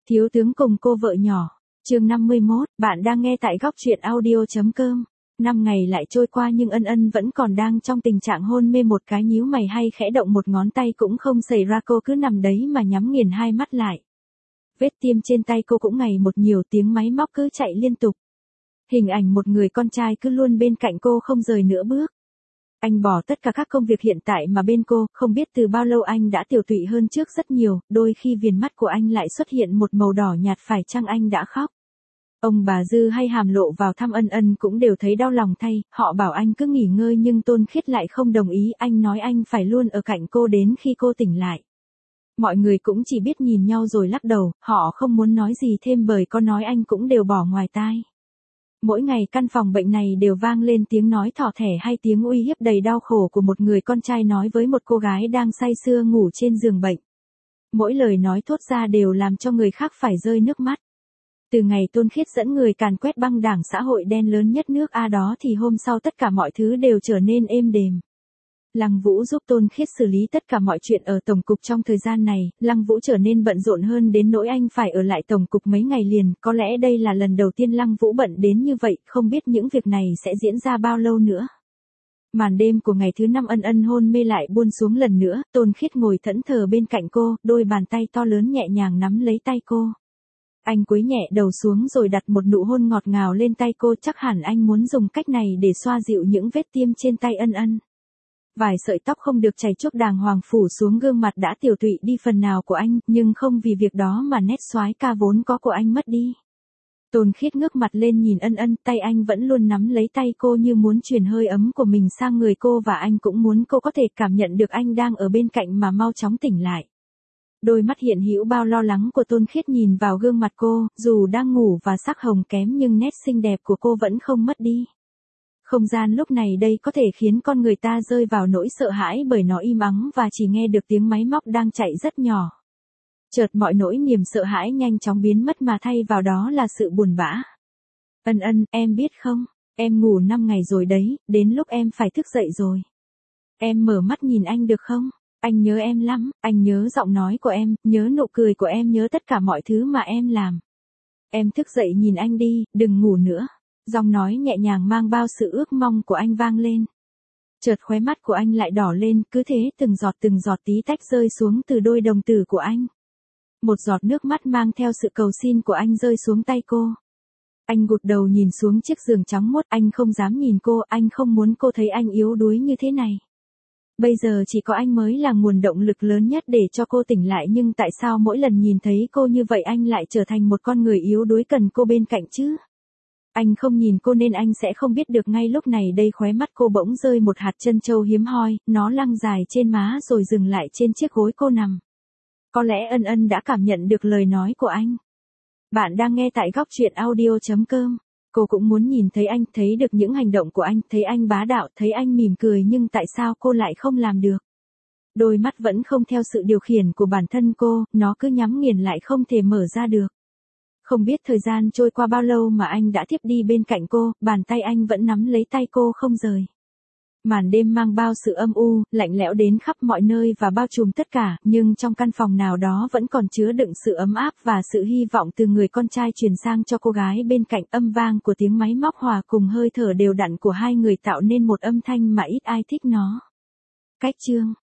Thiếu tướng cùng cô vợ nhỏ. Chương 51, bạn đang nghe tại góc truyện audio.com. 5 ngày lại trôi qua nhưng Ân Ân vẫn còn đang trong tình trạng hôn mê, một cái nhíu mày hay khẽ động một ngón tay cũng không xảy ra, cô cứ nằm đấy mà nhắm nghiền hai mắt lại. Vết tiêm trên tay cô cũng ngày một nhiều, tiếng máy móc cứ chạy liên tục. Hình ảnh một người con trai cứ luôn bên cạnh cô không rời nửa bước. Anh bỏ tất cả các công việc hiện tại mà bên cô, không biết từ bao lâu anh đã tiểu tụy hơn trước rất nhiều, đôi khi viền mắt của anh lại xuất hiện một màu đỏ nhạt, phải chăng anh đã khóc. Ông bà Dư hay Hàm Lộ vào thăm Ân Ân cũng đều thấy đau lòng thay, họ bảo anh cứ nghỉ ngơi nhưng Tôn Khiết lại không đồng ý, anh nói anh phải luôn ở cạnh cô đến khi cô tỉnh lại. Mọi người cũng chỉ biết nhìn nhau rồi lắc đầu, họ không muốn nói gì thêm bởi có nói anh cũng đều bỏ ngoài tai. Mỗi ngày căn phòng bệnh này đều vang lên tiếng nói thỏ thẻ hay tiếng uy hiếp đầy đau khổ của một người con trai nói với một cô gái đang say sưa ngủ trên giường bệnh. Mỗi lời nói thốt ra đều làm cho người khác phải rơi nước mắt. Từ ngày Tôn Khiết dẫn người càn quét băng đảng xã hội đen lớn nhất nước A đó thì hôm sau tất cả mọi thứ đều trở nên êm đềm. Lăng Vũ giúp Tôn Khiết xử lý tất cả mọi chuyện ở tổng cục. Trong thời gian này, Lăng Vũ trở nên bận rộn hơn đến nỗi anh phải ở lại tổng cục mấy ngày liền, có lẽ đây là lần đầu tiên Lăng Vũ bận đến như vậy, không biết những việc này sẽ diễn ra bao lâu nữa. Màn đêm của ngày thứ 5 Ân Ân hôn mê lại buông xuống lần nữa, Tôn Khiết ngồi thẫn thờ bên cạnh cô, đôi bàn tay to lớn nhẹ nhàng nắm lấy tay cô. Anh cúi nhẹ đầu xuống rồi đặt một nụ hôn ngọt ngào lên tay cô, chắc hẳn anh muốn dùng cách này để xoa dịu những vết tiêm trên tay Ân Ân. Vài sợi tóc không được chảy chuốt đàng hoàng phủ xuống gương mặt đã tiểu tụy đi phần nào của anh, nhưng không vì việc đó mà nét soái ca vốn có của anh mất đi. Tôn Khiết ngước mặt lên nhìn Ân Ân, tay anh vẫn luôn nắm lấy tay cô như muốn truyền hơi ấm của mình sang người cô, và anh cũng muốn cô có thể cảm nhận được anh đang ở bên cạnh mà mau chóng tỉnh lại. Đôi mắt hiện hữu bao lo lắng của Tôn Khiết nhìn vào gương mặt cô, dù đang ngủ và sắc hồng kém nhưng nét xinh đẹp của cô vẫn không mất đi. Không gian lúc này đây có thể khiến con người ta rơi vào nỗi sợ hãi bởi nó im ắng và chỉ nghe được tiếng máy móc đang chạy rất nhỏ. Chợt mọi nỗi niềm sợ hãi nhanh chóng biến mất mà thay vào đó là sự buồn bã. Ân Ân, em biết không, em ngủ 5 ngày rồi đấy, đến lúc em phải thức dậy rồi. Em mở mắt nhìn anh được không? Anh nhớ em lắm, anh nhớ giọng nói của em, nhớ nụ cười của em, nhớ tất cả mọi thứ mà em làm. Em thức dậy nhìn anh đi, đừng ngủ nữa. Giọng nói nhẹ nhàng mang bao sự ước mong của anh vang lên. Chợt khóe mắt của anh lại đỏ lên, cứ thế từng giọt tí tách rơi xuống từ đôi đồng tử của anh. Một giọt nước mắt mang theo sự cầu xin của anh rơi xuống tay cô. Anh gục đầu nhìn xuống chiếc giường trắng muốt, anh không dám nhìn cô, anh không muốn cô thấy anh yếu đuối như thế này. Bây giờ chỉ có anh mới là nguồn động lực lớn nhất để cho cô tỉnh lại, nhưng tại sao mỗi lần nhìn thấy cô như vậy anh lại trở thành một con người yếu đuối cần cô bên cạnh chứ? Anh không nhìn cô nên anh sẽ không biết được. Ngay lúc này đây khóe mắt cô bỗng rơi một hạt trân châu hiếm hoi, nó lăn dài trên má rồi dừng lại trên chiếc gối cô nằm. Có lẽ Ân Ân đã cảm nhận được lời nói của anh. Bạn đang nghe tại góc truyện audio.com. Cô cũng muốn nhìn thấy anh, thấy được những hành động của anh, thấy anh bá đạo, thấy anh mỉm cười, nhưng tại sao cô lại không làm được? Đôi mắt vẫn không theo sự điều khiển của bản thân cô, nó cứ nhắm nghiền lại không thể mở ra được. Không biết thời gian trôi qua bao lâu mà anh đã thiếp đi bên cạnh cô, bàn tay anh vẫn nắm lấy tay cô không rời. Màn đêm mang bao sự âm u, lạnh lẽo đến khắp mọi nơi và bao trùm tất cả, nhưng trong căn phòng nào đó vẫn còn chứa đựng sự ấm áp và sự hy vọng từ người con trai truyền sang cho cô gái bên cạnh. Âm vang của tiếng máy móc hòa cùng hơi thở đều đặn của hai người tạo nên một âm thanh mà ít ai thích nó. Cách chương